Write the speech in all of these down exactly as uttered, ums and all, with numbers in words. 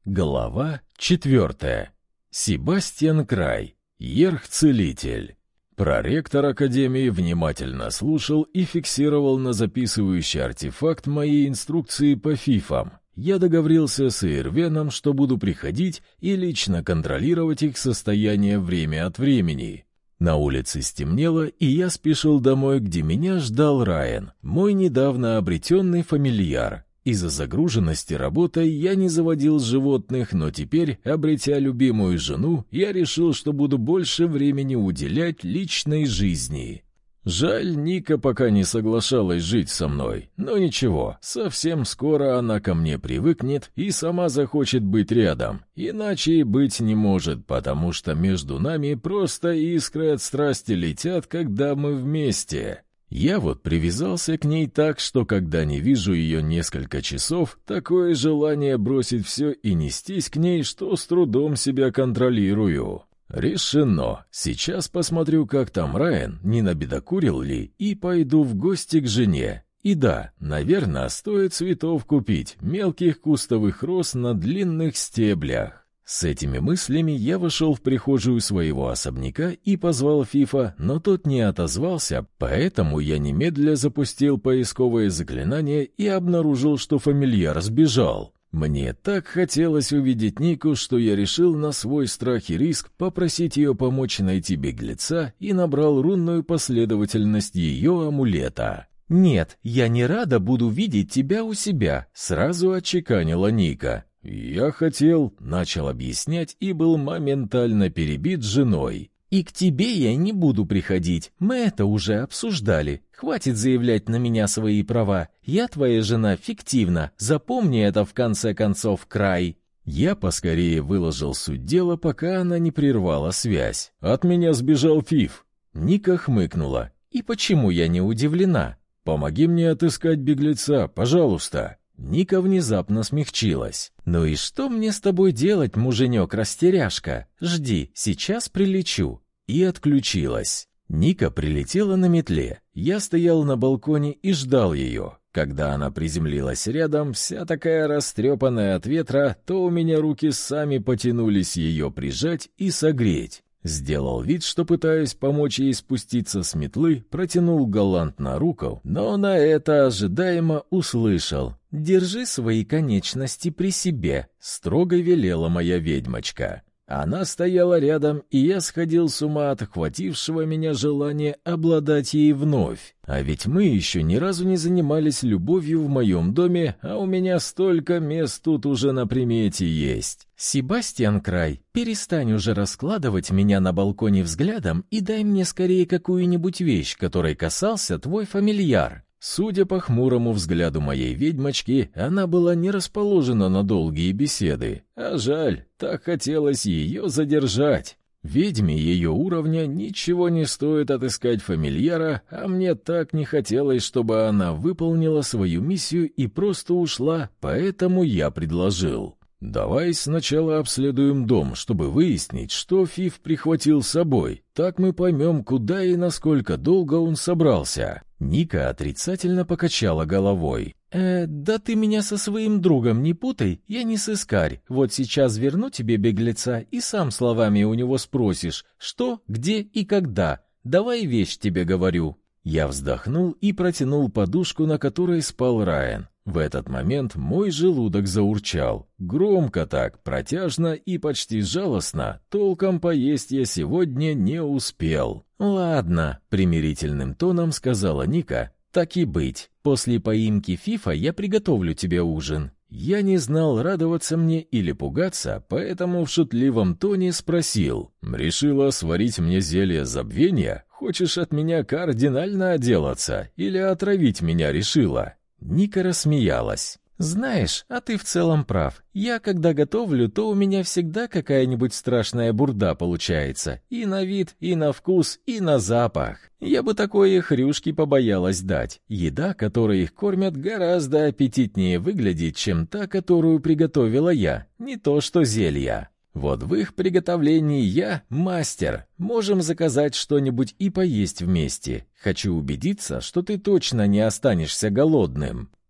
Глава четвертая. Себастьян Край. Ерх-целитель. Проректор Академии внимательно слушал и фиксировал на записывающий артефакт мои инструкции по фифам. Я договорился с Ирвеном, что буду приходить и лично контролировать их состояние время от времени. На улице стемнело, и я спешил домой, где меня ждал Райан, мой недавно обретенный фамильяр. Из-за загруженности работой я не заводил животных, но теперь, обретя любимую жену, я решил, что буду больше времени уделять личной жизни. Жаль, Ника пока не соглашалась жить со мной, но ничего, совсем скоро она ко мне привыкнет и сама захочет быть рядом, иначе и быть не может, потому что между нами просто искры от страсти летят, когда мы вместе. Я вот привязался к ней так, что когда не вижу ее несколько часов, такое желание бросить все и нестись к ней, что с трудом себя контролирую. Решено. Сейчас посмотрю, как там Райан, не набедокурил ли, и пойду в гости к жене. И да, наверное, стоит цветов купить, мелких кустовых роз на длинных стеблях. С этими мыслями я вошел в прихожую своего особняка и позвал Фифа, но тот не отозвался, поэтому я немедля запустил поисковое заклинание и обнаружил, что фамильяр сбежал. Мне так хотелось увидеть Нику, что я решил на свой страх и риск попросить ее помочь найти беглеца и набрал рунную последовательность ее амулета. «Нет, я не рада буду видеть тебя у себя», — сразу отчеканила Ника. «Я хотел», — начал объяснять и был моментально перебит женой. «И к тебе я не буду приходить, мы это уже обсуждали. Хватит заявлять на меня свои права. Я твоя жена фиктивна, запомни это в конце концов, Край». Я поскорее выложил суть дела, пока она не прервала связь. «От меня сбежал Фиф». Ника хмыкнула. «И почему я не удивлена?» «Помоги мне отыскать беглеца, пожалуйста». Ника внезапно смягчилась. «Ну и что мне с тобой делать, муженек-растеряшка? Жди, сейчас прилечу». И отключилась. Ника прилетела на метле. Я стоял на балконе и ждал ее. Когда она приземлилась рядом, вся такая растрепанная от ветра, то у меня руки сами потянулись ее прижать и согреть. Сделал вид, что пытаюсь помочь ей спуститься с метлы, протянул галантно руку, но на это ожидаемо услышал. «Держи свои конечности при себе», — строго велела моя ведьмочка. Она стояла рядом, и я сходил с ума от охватившего меня желания обладать ей вновь. А ведь мы еще ни разу не занимались любовью в моем доме, а у меня столько мест тут уже на примете есть. «Себастьян Край, перестань уже раскладывать меня на балконе взглядом и дай мне скорее какую-нибудь вещь, которой касался твой фамильяр». Судя по хмурому взгляду моей ведьмочки, она была не расположена на долгие беседы. А жаль, так хотелось ее задержать. Ведьме ее уровня ничего не стоит отыскать фамильяра, а мне так не хотелось, чтобы она выполнила свою миссию и просто ушла, поэтому я предложил. «Давай сначала обследуем дом, чтобы выяснить, что Фиф прихватил с собой. Так мы поймем, куда и насколько долго он собрался». Ника отрицательно покачала головой. «Э, да ты меня со своим другом не путай, я не сыскарь. Вот сейчас верну тебе беглеца и сам словами у него спросишь, что, где и когда. Давай вещь тебе говорю». Я вздохнул и протянул подушку, на которой спал Райан. В этот момент мой желудок заурчал. Громко так, протяжно и почти жалостно. Толком поесть я сегодня не успел. «Ладно», — примирительным тоном сказала Ника. «Так и быть. После поимки Фифа я приготовлю тебе ужин». Я не знал, радоваться мне или пугаться, поэтому в шутливом тоне спросил. «Решила сварить мне зелье забвения? Хочешь от меня кардинально отделаться? Или отравить меня решила?» Ника рассмеялась. «Знаешь, а ты в целом прав. Я, когда готовлю, то у меня всегда какая-нибудь страшная бурда получается. И на вид, и на вкус, и на запах. Я бы такое хрюшки побоялась дать. Еда, которой их кормят, гораздо аппетитнее выглядит, чем та, которую приготовила я. Не то что зелья. Вот в их приготовлении я мастер. Можем заказать что-нибудь и поесть вместе. Хочу убедиться, что ты точно не останешься голодным».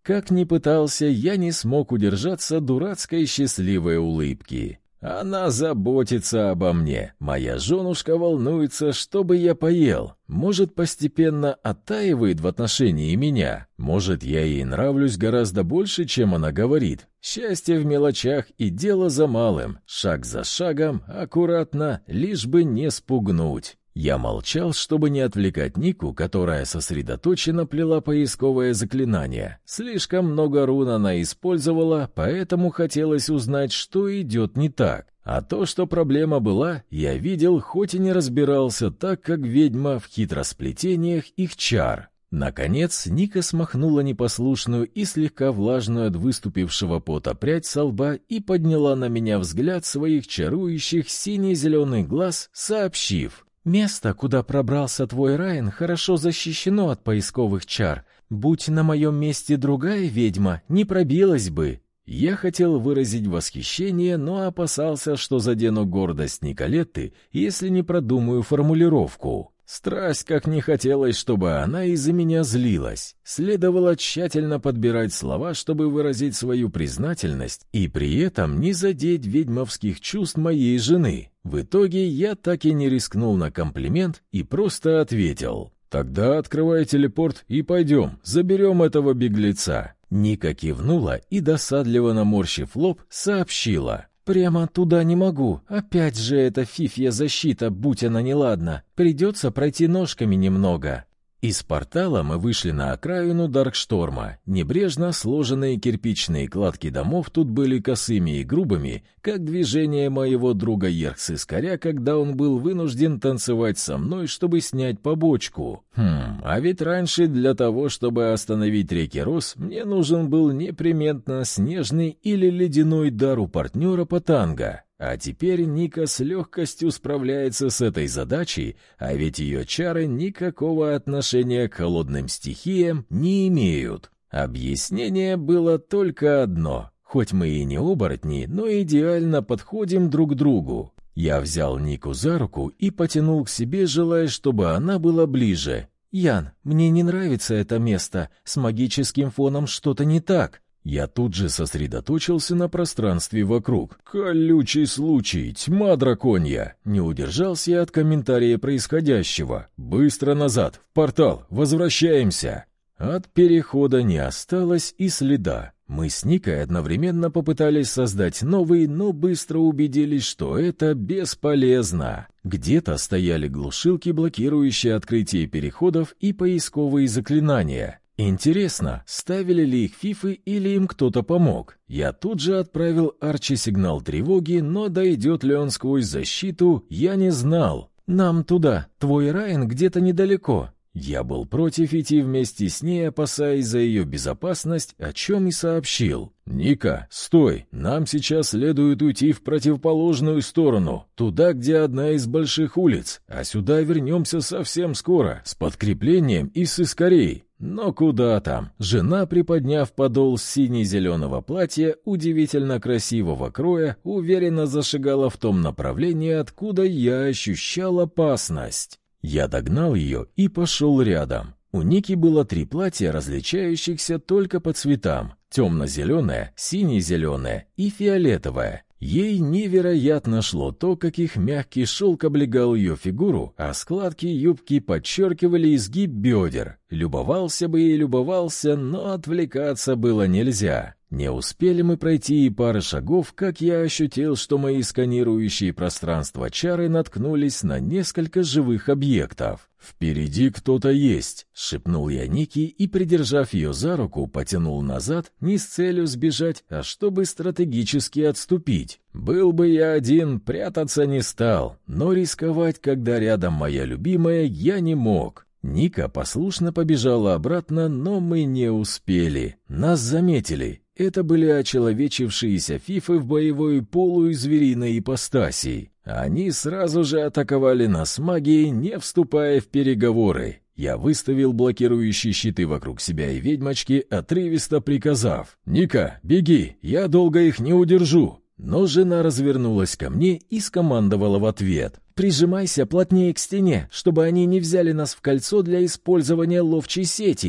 Как ни пытался, я не смог удержаться от дурацкой счастливой улыбки. Она заботится обо мне. Моя женушка волнуется, чтобы я поел. Может, постепенно оттаивает в отношении меня. Может, я ей нравлюсь гораздо больше, чем она говорит. Счастье в мелочах и дело за малым. Шаг за шагом, аккуратно, лишь бы не спугнуть. Я молчал, чтобы не отвлекать Нику, которая сосредоточенно плела поисковое заклинание. Слишком много рун она использовала, поэтому хотелось узнать, что идет не так. А то, что проблема была, я видел, хоть и не разбирался так, как ведьма в хитросплетениях их чар. Наконец, Ника смахнула непослушную и слегка влажную от выступившего пота прядь со лба и подняла на меня взгляд своих чарующих сине-зеленых глаз, сообщив: «Место, куда пробрался твой Райан, хорошо защищено от поисковых чар. Будь на моем месте другая ведьма, не пробилась бы». Я хотел выразить восхищение, но опасался, что задену гордость Николетты, если не продумаю формулировку. Страсть, как не хотелось, чтобы она из-за меня злилась. Следовало тщательно подбирать слова, чтобы выразить свою признательность и при этом не задеть ведьмовских чувств моей жены. В итоге я так и не рискнул на комплимент и просто ответил: «Тогда открывай телепорт и пойдем, заберем этого беглеца». Ника кивнула и, досадливо наморщив лоб, сообщила: «Прямо туда не могу. Опять же эта фифья защита, будь она неладна. Придется пройти ножками немного». Из портала мы вышли на окраину Даркшторма. Небрежно сложенные кирпичные кладки домов тут были косыми и грубыми, как движение моего друга Ерхс-Искаря, когда он был вынужден танцевать со мной, чтобы снять побочку. Хм, а ведь раньше для того, чтобы остановить реки Рос, мне нужен был непременно снежный или ледяной дар у партнера по танго. А теперь Ника с легкостью справляется с этой задачей, а ведь ее чары никакого отношения к холодным стихиям не имеют. Объяснение было только одно. Хоть мы и не оборотни, но идеально подходим друг к другу. Я взял Нику за руку и потянул к себе, желая, чтобы она была ближе. «Ян, мне не нравится это место. С магическим фоном что-то не так». Я тут же сосредоточился на пространстве вокруг. «Колючий случай, тьма драконья!» Не удержался я от комментария происходящего. «Быстро назад, в портал, возвращаемся!» От перехода не осталось и следа. Мы с Никой одновременно попытались создать новый, но быстро убедились, что это бесполезно. Где-то стояли глушилки, блокирующие открытие переходов, и поисковые заклинания. Интересно, ставили ли их фифы или им кто-то помог? Я тут же отправил Арчи сигнал тревоги, но дойдет ли он сквозь защиту, я не знал. «Нам туда, твой Райан где-то недалеко». Я был против идти вместе с ней, опасаясь за ее безопасность, о чем и сообщил. «Ника, стой! Нам сейчас следует уйти в противоположную сторону, туда, где одна из больших улиц, а сюда вернемся совсем скоро, с подкреплением и с Искарей». Но куда там? Жена, приподняв подол сине-зеленого платья, удивительно красивого кроя, уверенно зашагала в том направлении, откуда я ощущал опасность. Я догнал ее и пошел рядом. У Ники было три платья, различающихся только по цветам: темно-зеленое, сине-зеленое и фиолетовое. Ей невероятно шло то, как их мягкий шелк облегал ее фигуру, а складки юбки подчеркивали изгиб бедер. Любовался бы и любовался, но отвлекаться было нельзя. Не успели мы пройти и пары шагов, как я ощутил, что мои сканирующие пространство чары наткнулись на несколько живых объектов. «Впереди кто-то есть», — шепнул я Нике и, придержав ее за руку, потянул назад, не с целью сбежать, а чтобы стратегически отступить. Был бы я один, прятаться не стал, но рисковать, когда рядом моя любимая, я не мог. Ника послушно побежала обратно, но мы не успели. Нас заметили. Это были очеловечившиеся фифы в боевой полу и звериной ипостаси. Они сразу же атаковали нас магией, не вступая в переговоры. Я выставил блокирующие щиты вокруг себя и ведьмочки, отрывисто приказав: «Ника, беги, я долго их не удержу». Но жена развернулась ко мне и скомандовала в ответ: «Прижимайся плотнее к стене, чтобы они не взяли нас в кольцо для использования ловчей сети».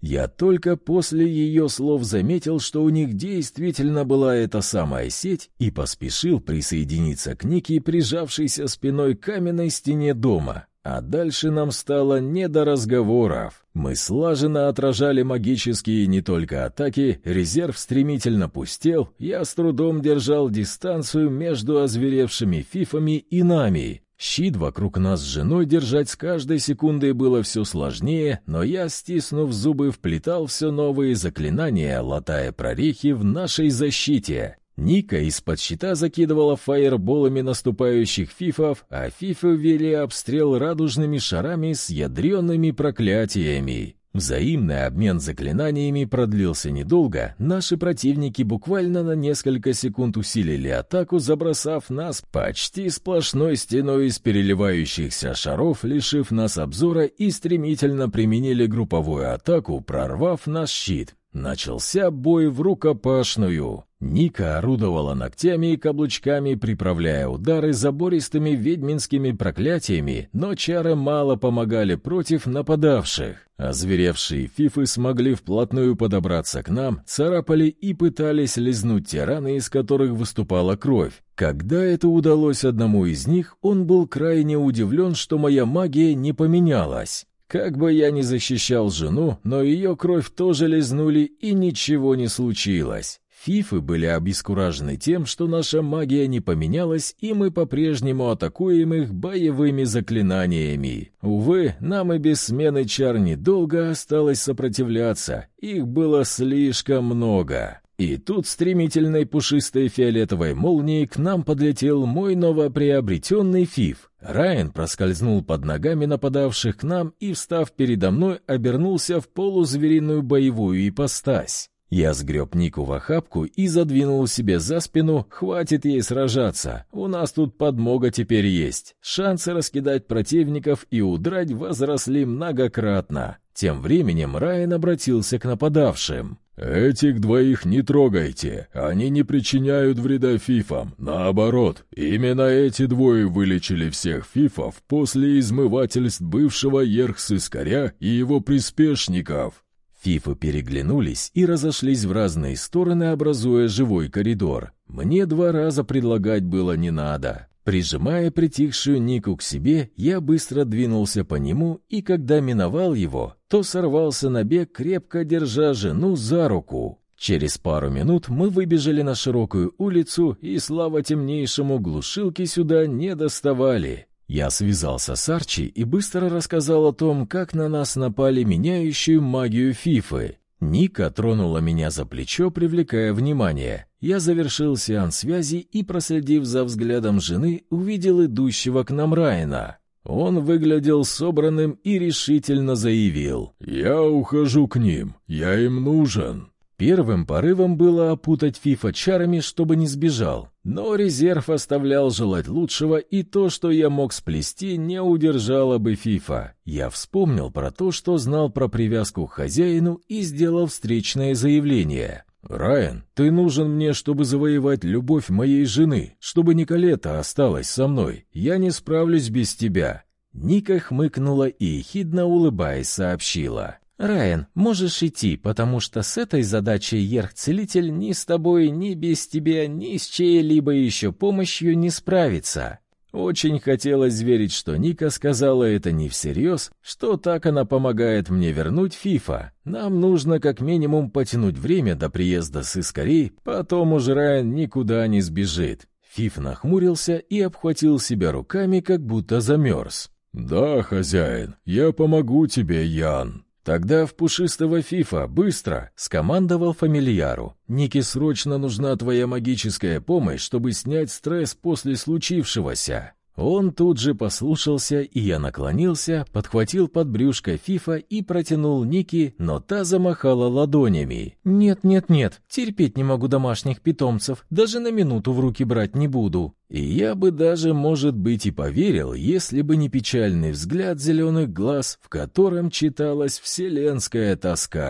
Я только после ее слов заметил, что у них действительно была эта самая сеть, и поспешил присоединиться к Нике, прижавшейся спиной к каменной стене дома. А дальше нам стало не до разговоров. Мы слаженно отражали магические не только атаки, резерв стремительно пустел, я с трудом держал дистанцию между озверевшими фифами и нами. Щит вокруг нас с женой держать с каждой секундой было все сложнее, но я, стиснув зубы, вплетал все новые заклинания, латая прорехи в нашей защите. Ника из-под щита закидывала фаерболами наступающих фифов, а фифы вели обстрел радужными шарами с ядреными проклятиями. Взаимный обмен заклинаниями продлился недолго, наши противники буквально на несколько секунд усилили атаку, забросав нас почти сплошной стеной из переливающихся шаров, лишив нас обзора, и стремительно применили групповую атаку, прорвав наш щит. Начался бой в рукопашную. Ника орудовала ногтями и каблучками, приправляя удары забористыми ведьминскими проклятиями, но чары мало помогали против нападавших. Озверевшие фифы смогли вплотную подобраться к нам, царапали и пытались лизнуть те раны, из которых выступала кровь. Когда это удалось одному из них, он был крайне удивлен, что моя магия не поменялась. Как бы я ни защищал жену, но ее кровь тоже лизнули, и ничего не случилось. Фифы были обескуражены тем, что наша магия не поменялась, и мы по-прежнему атакуем их боевыми заклинаниями. Увы, нам и без смены чар недолго осталось сопротивляться, их было слишком много. И тут стремительной пушистой фиолетовой молнией к нам подлетел мой новоприобретенный фиф. Райан проскользнул под ногами нападавших к нам и, встав передо мной, обернулся в полузвериную боевую ипостась. Я сгреб Нику в охапку и задвинул себе за спину, хватит ей сражаться, у нас тут подмога теперь есть. Шансы раскидать противников и удрать возросли многократно. Тем временем Райан обратился к нападавшим. «Этих двоих не трогайте, они не причиняют вреда фифам. Наоборот, именно эти двое вылечили всех фифов после измывательств бывшего Ерх-Сыскаря и его приспешников». Фифы переглянулись и разошлись в разные стороны, образуя живой коридор. Мне два раза предлагать было не надо. Прижимая притихшую Нику к себе, я быстро двинулся по нему, и когда миновал его, то сорвался на бег, крепко держа жену за руку. Через пару минут мы выбежали на широкую улицу, и, слава темнейшему, глушилки сюда не доставали. Я связался с Арчи и быстро рассказал о том, как на нас напали меняющую магию фифы. Ника тронула меня за плечо, привлекая внимание. Я завершил сеанс связи и, проследив за взглядом жены, увидел идущего к нам Райана. Он выглядел собранным и решительно заявил: «Я ухожу к ним, я им нужен». Первым порывом было опутать фифа чарами, чтобы не сбежал, но резерв оставлял желать лучшего, и то, что я мог сплести, не удержало бы фифа. Я вспомнил про то, что знал про привязку к хозяину, и сделал встречное заявление. «Райан, ты нужен мне, чтобы завоевать любовь моей жены, чтобы Николета осталась со мной. Я не справлюсь без тебя». Ника хмыкнула и, ехидно улыбаясь, сообщила: «Райан, можешь идти, потому что с этой задачей Ерх-Целитель ни с тобой, ни без тебя, ни с чьей-либо еще помощью не справится». Очень хотелось верить, что Ника сказала это не всерьез, что так она помогает мне вернуть фифа. Нам нужно как минимум потянуть время до приезда сыскарей, потом уже Райан никуда не сбежит. Фиф нахмурился и обхватил себя руками, как будто замерз. «Да, хозяин, я помогу тебе, Ян». «Тогда в пушистого фифа, быстро!» — скомандовал фамильяру. «Нике срочно нужна твоя магическая помощь, чтобы снять стресс после случившегося». Он тут же послушался, и я наклонился, подхватил под брюшко фифа и протянул Нике, но та замахала ладонями. «Нет, нет, нет, терпеть не могу домашних питомцев, даже на минуту в руки брать не буду». И я бы даже, может быть, и поверил, если бы не печальный взгляд зеленых глаз, в котором читалась вселенская тоска.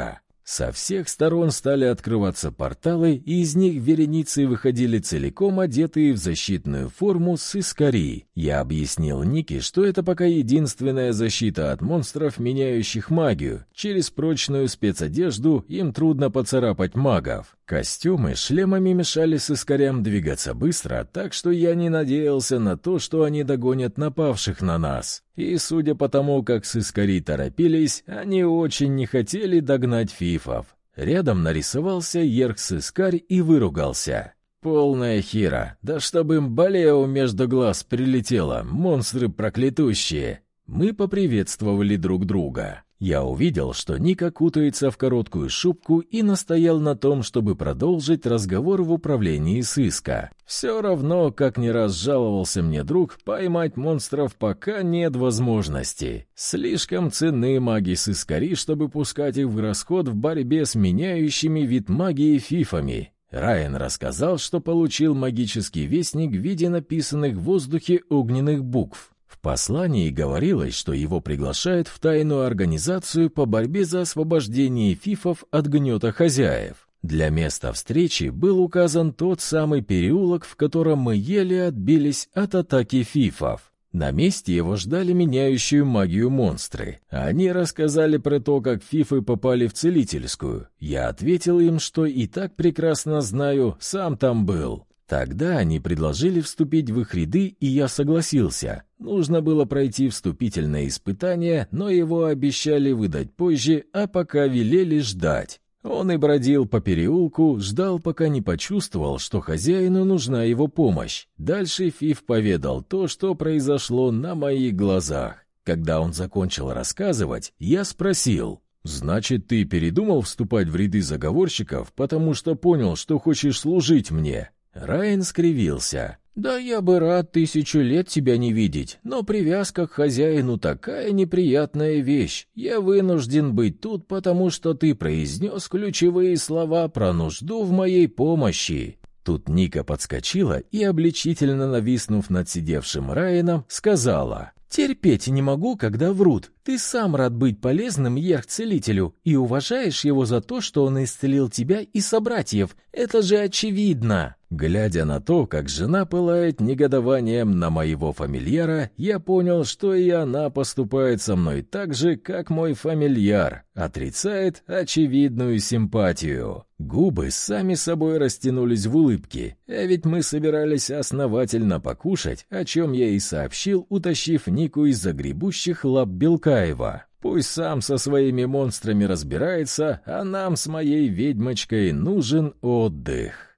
Со всех сторон стали открываться порталы, и из них вереницей выходили целиком одетые в защитную форму сыскари. Я объяснил Нике, что это пока единственная защита от монстров, меняющих магию. Через прочную спецодежду им трудно поцарапать магов. Костюмы шлемами мешали сыскарям двигаться быстро, так что я не надеялся на то, что они догонят напавших на нас. И судя по тому, как сыскари торопились, они очень не хотели догнать фифов. Рядом нарисовался Ерх-сыскарь и выругался. «Полная хера! Да чтобы им болео между глаз прилетело, монстры проклятущие!» Мы поприветствовали друг друга. Я увидел, что Ника кутается в короткую шубку и настоял на том, чтобы продолжить разговор в управлении сыска. Все равно, как не раз жаловался мне друг, поймать монстров пока нет возможности. Слишком ценны маги-сыскари, чтобы пускать их в расход в борьбе с меняющими вид магии фифами. Райан рассказал, что получил магический вестник в виде написанных в воздухе огненных букв. В послании говорилось, что его приглашают в тайную организацию по борьбе за освобождение фифов от гнета хозяев. Для места встречи был указан тот самый переулок, в котором мы еле отбились от атаки фифов. На месте его ждали меняющую магию монстры. Они рассказали про то, как фифы попали в целительскую. Я ответил им, что и так прекрасно знаю, сам там был. Тогда они предложили вступить в их ряды, и я согласился. Нужно было пройти вступительное испытание, но его обещали выдать позже, а пока велели ждать. Он и бродил по переулку, ждал, пока не почувствовал, что хозяину нужна его помощь. Дальше Фиф поведал то, что произошло на моих глазах. Когда он закончил рассказывать, я спросил: «Значит, ты передумал вступать в ряды заговорщиков, потому что понял, что хочешь служить мне?» Райан скривился. «Да я бы рад тысячу лет тебя не видеть, но привязка к хозяину такая неприятная вещь. Я вынужден быть тут, потому что ты произнес ключевые слова про нужду в моей помощи». Тут Ника подскочила и, обличительно нависнув над сидевшим Райаном, сказала: «Терпеть не могу, когда врут. Ты сам рад быть полезным Ерх-целителю и уважаешь его за то, что он исцелил тебя и собратьев. Это же очевидно». Глядя на то, как жена пылает негодованием на моего фамильяра, я понял, что и она поступает со мной так же, как мой фамильяр, отрицает очевидную симпатию. Губы сами собой растянулись в улыбке, а ведь мы собирались основательно покушать, о чем я и сообщил, утащив Нику из загребущих лап Белкаева. Пусть сам со своими монстрами разбирается, а нам с моей ведьмочкой нужен отдых.